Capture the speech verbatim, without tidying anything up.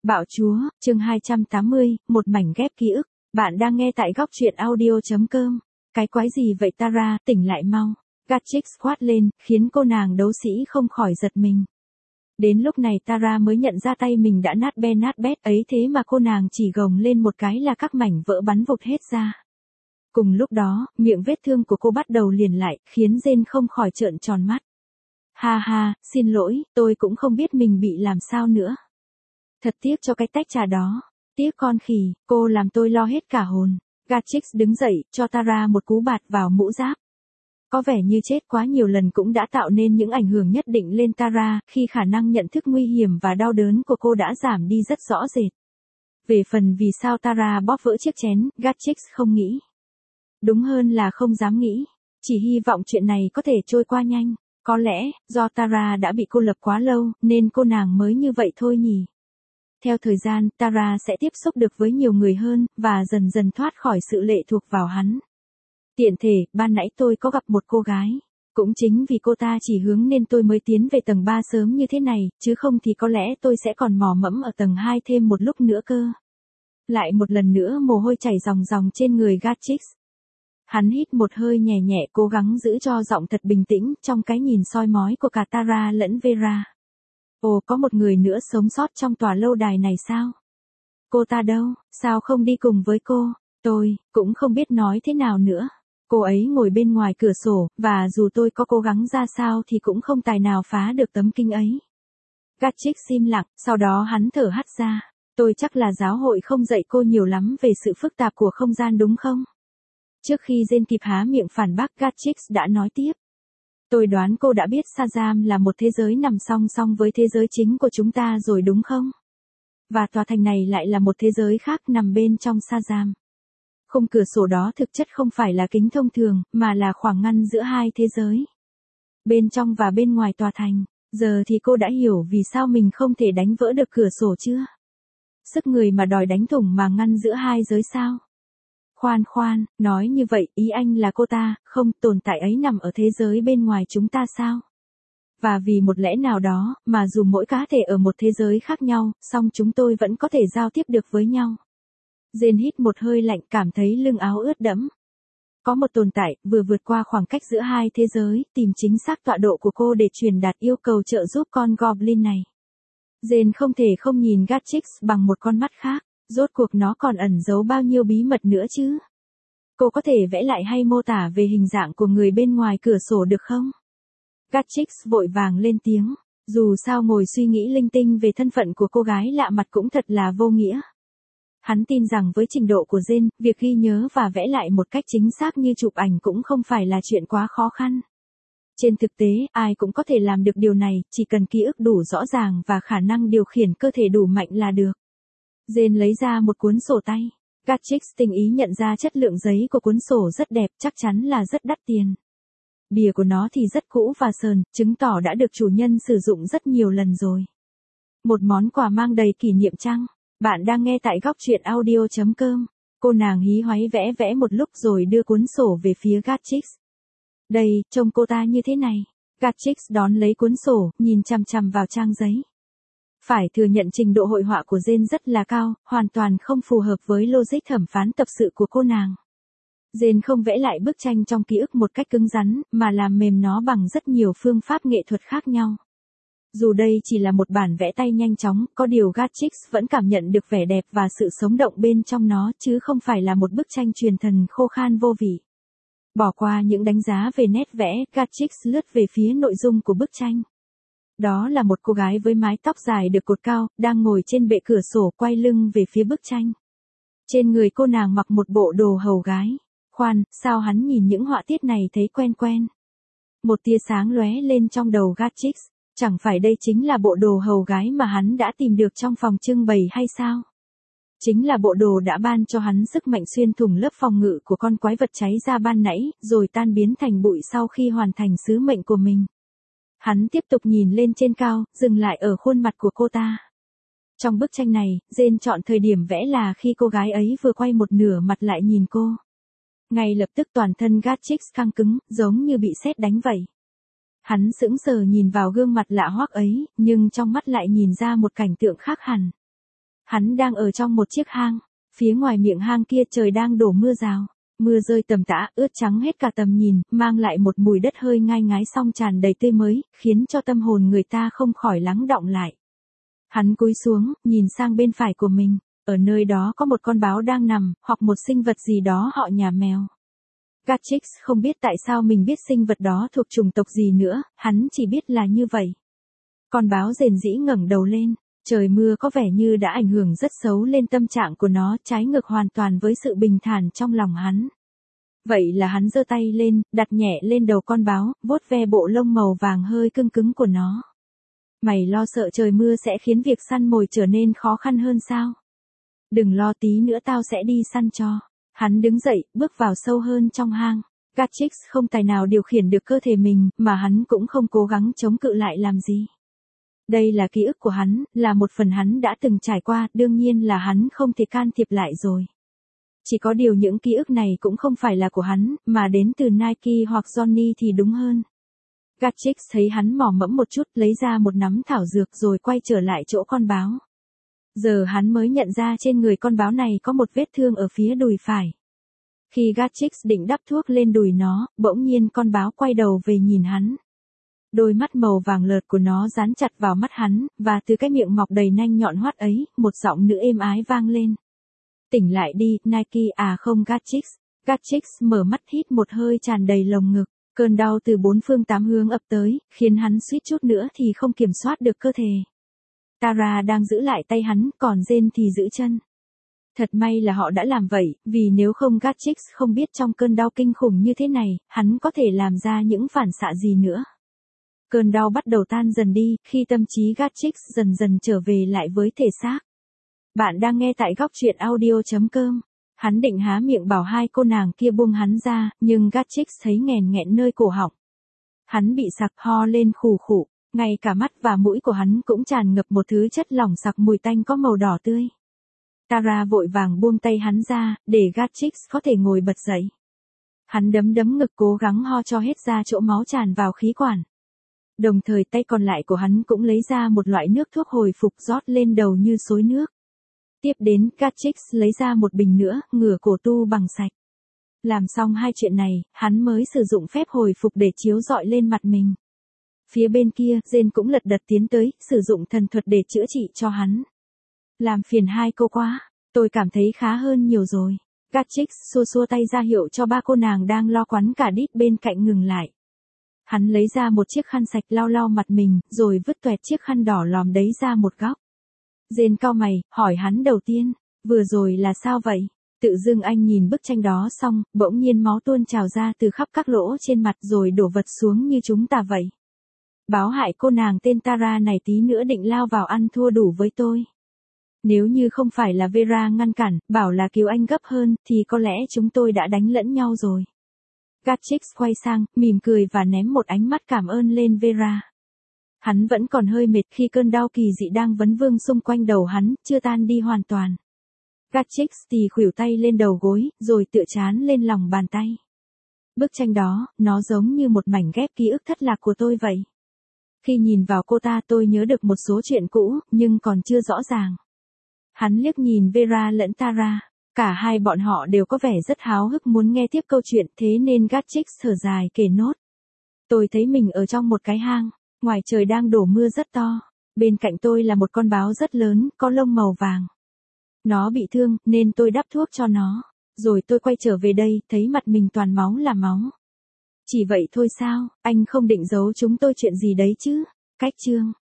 Bạo chúa, chương hai trăm tám mươi, một mảnh ghép ký ức. Bạn đang nghe tại góc truyện audio chấm com. Cái quái gì vậy Tara, tỉnh lại mau. Gatchix quát lên, khiến cô nàng đấu sĩ không khỏi giật mình. Đến lúc này Tara mới nhận ra tay mình đã nát be nát bét ấy, thế mà cô nàng chỉ gồng lên một cái là các mảnh vỡ bắn vụt hết ra. Cùng lúc đó, miệng vết thương của cô bắt đầu liền lại, khiến Jane không khỏi trợn tròn mắt. Ha ha, xin lỗi, tôi cũng không biết mình bị làm sao nữa. Thật tiếc cho cái tách trà đó. Tiếc con khỉ, cô làm tôi lo hết cả hồn. Gatchix đứng dậy, cho Tara một cú bạt vào mũ giáp. Có vẻ như chết quá nhiều lần cũng đã tạo nên những ảnh hưởng nhất định lên Tara, khi khả năng nhận thức nguy hiểm và đau đớn của cô đã giảm đi rất rõ rệt. Về phần vì sao Tara bóp vỡ chiếc chén, Gatchix không nghĩ. Đúng hơn là không dám nghĩ. Chỉ hy vọng chuyện này có thể trôi qua nhanh. Có lẽ, do Tara đã bị cô lập quá lâu, nên cô nàng mới như vậy thôi nhỉ. Theo thời gian, Tara sẽ tiếp xúc được với nhiều người hơn, và dần dần thoát khỏi sự lệ thuộc vào hắn. Tiện thể, ban nãy tôi có gặp một cô gái. Cũng chính vì cô ta chỉ hướng nên tôi mới tiến về tầng ba sớm như thế này, chứ không thì có lẽ tôi sẽ còn mò mẫm ở tầng hai thêm một lúc nữa cơ. Lại một lần nữa mồ hôi chảy ròng ròng trên người Gatchix. Hắn hít một hơi nhẹ nhẹ, cố gắng giữ cho giọng thật bình tĩnh trong cái nhìn soi mói của cả Tara lẫn Vera. Ồ, có một người nữa sống sót trong tòa lâu đài này sao? Cô ta đâu, sao không đi cùng với cô? Tôi, cũng không biết nói thế nào nữa. Cô ấy ngồi bên ngoài cửa sổ, và dù tôi có cố gắng ra sao thì cũng không tài nào phá được tấm kinh ấy. Gatchix im lặng, sau đó hắn thở hắt ra. Tôi chắc là giáo hội không dạy cô nhiều lắm về sự phức tạp của không gian đúng không? Trước khi Jane kịp há miệng phản bác, Gatchix đã nói tiếp. Tôi đoán cô đã biết Shazam là một thế giới nằm song song với thế giới chính của chúng ta rồi đúng không? Và tòa thành này lại là một thế giới khác nằm bên trong Shazam. Khung cửa sổ đó thực chất không phải là kính thông thường, mà là khoảng ngăn giữa hai thế giới. Bên trong và bên ngoài tòa thành. Giờ thì cô đã hiểu vì sao mình không thể đánh vỡ được cửa sổ chưa? Sức người mà đòi đánh thủng màng ngăn giữa hai giới sao? Khoan khoan, nói như vậy, ý anh là cô ta, không, tồn tại ấy nằm ở thế giới bên ngoài chúng ta sao? Và vì một lẽ nào đó, mà dù mỗi cá thể ở một thế giới khác nhau, song chúng tôi vẫn có thể giao tiếp được với nhau. Jane hít một hơi lạnh, cảm thấy lưng áo ướt đẫm. Có một tồn tại, vừa vượt qua khoảng cách giữa hai thế giới, tìm chính xác tọa độ của cô để truyền đạt yêu cầu trợ giúp con Goblin này. Jane không thể không nhìn Gatchix bằng một con mắt khác. Rốt cuộc nó còn ẩn giấu bao nhiêu bí mật nữa chứ? Cô có thể vẽ lại hay mô tả về hình dạng của người bên ngoài cửa sổ được không? Gatchix vội vàng lên tiếng. Dù sao ngồi suy nghĩ linh tinh về thân phận của cô gái lạ mặt cũng thật là vô nghĩa. Hắn tin rằng với trình độ của Jane, việc ghi nhớ và vẽ lại một cách chính xác như chụp ảnh cũng không phải là chuyện quá khó khăn. Trên thực tế, ai cũng có thể làm được điều này, chỉ cần ký ức đủ rõ ràng và khả năng điều khiển cơ thể đủ mạnh là được. Jane lấy ra một cuốn sổ tay. Gatchix tình ý nhận ra chất lượng giấy của cuốn sổ rất đẹp, chắc chắn là rất đắt tiền. Bìa của nó thì rất cũ và sờn, chứng tỏ đã được chủ nhân sử dụng rất nhiều lần rồi. Một món quà mang đầy kỷ niệm chăng? Bạn đang nghe tại góc truyện audio chấm com. Cô nàng hí hoáy vẽ vẽ một lúc rồi đưa cuốn sổ về phía Gatchix. Đây, trông cô ta như thế này. Gatchix đón lấy cuốn sổ, nhìn chằm chằm vào trang giấy. Phải thừa nhận trình độ hội họa của Jane rất là cao, hoàn toàn không phù hợp với logic thẩm phán tập sự của cô nàng. Jane không vẽ lại bức tranh trong ký ức một cách cứng rắn, mà làm mềm nó bằng rất nhiều phương pháp nghệ thuật khác nhau. Dù đây chỉ là một bản vẽ tay nhanh chóng, có điều Gatchix vẫn cảm nhận được vẻ đẹp và sự sống động bên trong nó, chứ không phải là một bức tranh truyền thần khô khan vô vị. Bỏ qua những đánh giá về nét vẽ, Gatchix lướt về phía nội dung của bức tranh. Đó là một cô gái với mái tóc dài được cột cao, đang ngồi trên bệ cửa sổ quay lưng về phía bức tranh. Trên người cô nàng mặc một bộ đồ hầu gái. Khoan, sao hắn nhìn những họa tiết này thấy quen quen? Một tia sáng lóe lên trong đầu Gatchix. Chẳng phải đây chính là bộ đồ hầu gái mà hắn đã tìm được trong phòng trưng bày hay sao? Chính là bộ đồ đã ban cho hắn sức mạnh xuyên thủng lớp phòng ngự của con quái vật cháy ra ban nãy, rồi tan biến thành bụi sau khi hoàn thành sứ mệnh của mình. Hắn tiếp tục nhìn lên trên cao, dừng lại ở khuôn mặt của cô ta. Trong bức tranh này, Jane chọn thời điểm vẽ là khi cô gái ấy vừa quay một nửa mặt lại nhìn cô. Ngay lập tức toàn thân Gatchix căng cứng, giống như bị sét đánh vậy. Hắn sững sờ nhìn vào gương mặt lạ hoắc ấy, nhưng trong mắt lại nhìn ra một cảnh tượng khác hẳn. Hắn đang ở trong một chiếc hang. Phía ngoài miệng hang kia trời đang đổ mưa rào. Mưa rơi tầm tã, ướt trắng hết cả tầm nhìn, mang lại một mùi đất hơi ngai ngái song tràn đầy tươi mới, khiến cho tâm hồn người ta không khỏi lắng đọng lại. Hắn cúi xuống, nhìn sang bên phải của mình. Ở nơi đó có một con báo đang nằm, hoặc một sinh vật gì đó họ nhà mèo. Gatchix không biết tại sao mình biết sinh vật đó thuộc chủng tộc gì nữa, hắn chỉ biết là như vậy. Con báo rền rĩ ngẩng đầu lên. Trời mưa có vẻ như đã ảnh hưởng rất xấu lên tâm trạng của nó, trái ngược hoàn toàn với sự bình thản trong lòng hắn. Vậy là hắn giơ tay lên, đặt nhẹ lên đầu con báo, vuốt ve bộ lông màu vàng hơi cứng cứng của nó. Mày lo sợ trời mưa sẽ khiến việc săn mồi trở nên khó khăn hơn sao? Đừng lo, tí nữa tao sẽ đi săn cho. Hắn đứng dậy, bước vào sâu hơn trong hang. Gatchix không tài nào điều khiển được cơ thể mình, mà hắn cũng không cố gắng chống cự lại làm gì. Đây là ký ức của hắn, là một phần hắn đã từng trải qua, đương nhiên là hắn không thể can thiệp lại rồi. Chỉ có điều những ký ức này cũng không phải là của hắn, mà đến từ Nike hoặc Johnny thì đúng hơn. Gatchix thấy hắn mò mẫm một chút, lấy ra một nắm thảo dược rồi quay trở lại chỗ con báo. Giờ hắn mới nhận ra trên người con báo này có một vết thương ở phía đùi phải. Khi Gatchix định đắp thuốc lên đùi nó, bỗng nhiên con báo quay đầu về nhìn hắn. Đôi mắt màu vàng lợt của nó dán chặt vào mắt hắn, và từ cái miệng mọc đầy nanh nhọn hoắt ấy, một giọng nữ êm ái vang lên. Tỉnh lại đi, Nike à không Gatchix. Gatchix mở mắt hít một hơi tràn đầy lồng ngực. Cơn đau từ bốn phương tám hướng ập tới, khiến hắn suýt chút nữa thì không kiểm soát được cơ thể. Tara đang giữ lại tay hắn, còn Jane thì giữ chân. Thật may là họ đã làm vậy, vì nếu không Gatchix không biết trong cơn đau kinh khủng như thế này, hắn có thể làm ra những phản xạ gì nữa. Cơn đau bắt đầu tan dần đi, khi tâm trí Gatchix dần dần trở về lại với thể xác. Bạn đang nghe tại góc truyện audio chấm com. Hắn định há miệng bảo hai cô nàng kia buông hắn ra, nhưng Gatchix thấy nghèn nghẹn nơi cổ họng. Hắn bị sặc ho lên khù khụ, ngay cả mắt và mũi của hắn cũng tràn ngập một thứ chất lỏng sặc mùi tanh có màu đỏ tươi. Tara vội vàng buông tay hắn ra, để Gatchix có thể ngồi bật dậy. Hắn đấm đấm ngực cố gắng ho cho hết ra chỗ máu tràn vào khí quản. Đồng thời tay còn lại của hắn cũng lấy ra một loại nước thuốc hồi phục rót lên đầu như xối nước. Tiếp đến, Gatchix lấy ra một bình nữa, ngửa cổ tu bằng sạch. Làm xong hai chuyện này, hắn mới sử dụng phép hồi phục để chiếu rọi lên mặt mình. Phía bên kia, Jane cũng lật đật tiến tới, sử dụng thần thuật để chữa trị cho hắn. Làm phiền hai cô quá, tôi cảm thấy khá hơn nhiều rồi. Gatchix xua xua tay ra hiệu cho ba cô nàng đang lo quắn cả đít bên cạnh ngừng lại. Hắn lấy ra một chiếc khăn sạch lau lau mặt mình, rồi vứt toẹt chiếc khăn đỏ lòm đấy ra một góc. Jane cau mày, hỏi hắn đầu tiên, vừa rồi là sao vậy? Tự dưng anh nhìn bức tranh đó xong, bỗng nhiên máu tuôn trào ra từ khắp các lỗ trên mặt rồi đổ vật xuống như chúng ta vậy. Báo hại cô nàng tên Tara này tí nữa định lao vào ăn thua đủ với tôi. Nếu như không phải là Vera ngăn cản, bảo là cứu anh gấp hơn, thì có lẽ chúng tôi đã đánh lẫn nhau rồi. Gatchix quay sang, mỉm cười và ném một ánh mắt cảm ơn lên Vera. Hắn vẫn còn hơi mệt khi cơn đau kỳ dị đang vấn vương xung quanh đầu hắn, chưa tan đi hoàn toàn. Gatchix thì khuỷu tay lên đầu gối, rồi tựa trán lên lòng bàn tay. Bức tranh đó, nó giống như một mảnh ghép ký ức thất lạc của tôi vậy. Khi nhìn vào cô ta tôi nhớ được một số chuyện cũ, nhưng còn chưa rõ ràng. Hắn liếc nhìn Vera lẫn Tara. Cả hai bọn họ đều có vẻ rất háo hức muốn nghe tiếp câu chuyện, thế nên Gatchix thở dài kể nốt. Tôi thấy mình ở trong một cái hang, ngoài trời đang đổ mưa rất to. Bên cạnh tôi là một con báo rất lớn, có lông màu vàng. Nó bị thương, nên tôi đắp thuốc cho nó. Rồi tôi quay trở về đây, thấy mặt mình toàn máu là máu. Chỉ vậy thôi sao, anh không định giấu chúng tôi chuyện gì đấy chứ? Cách chương.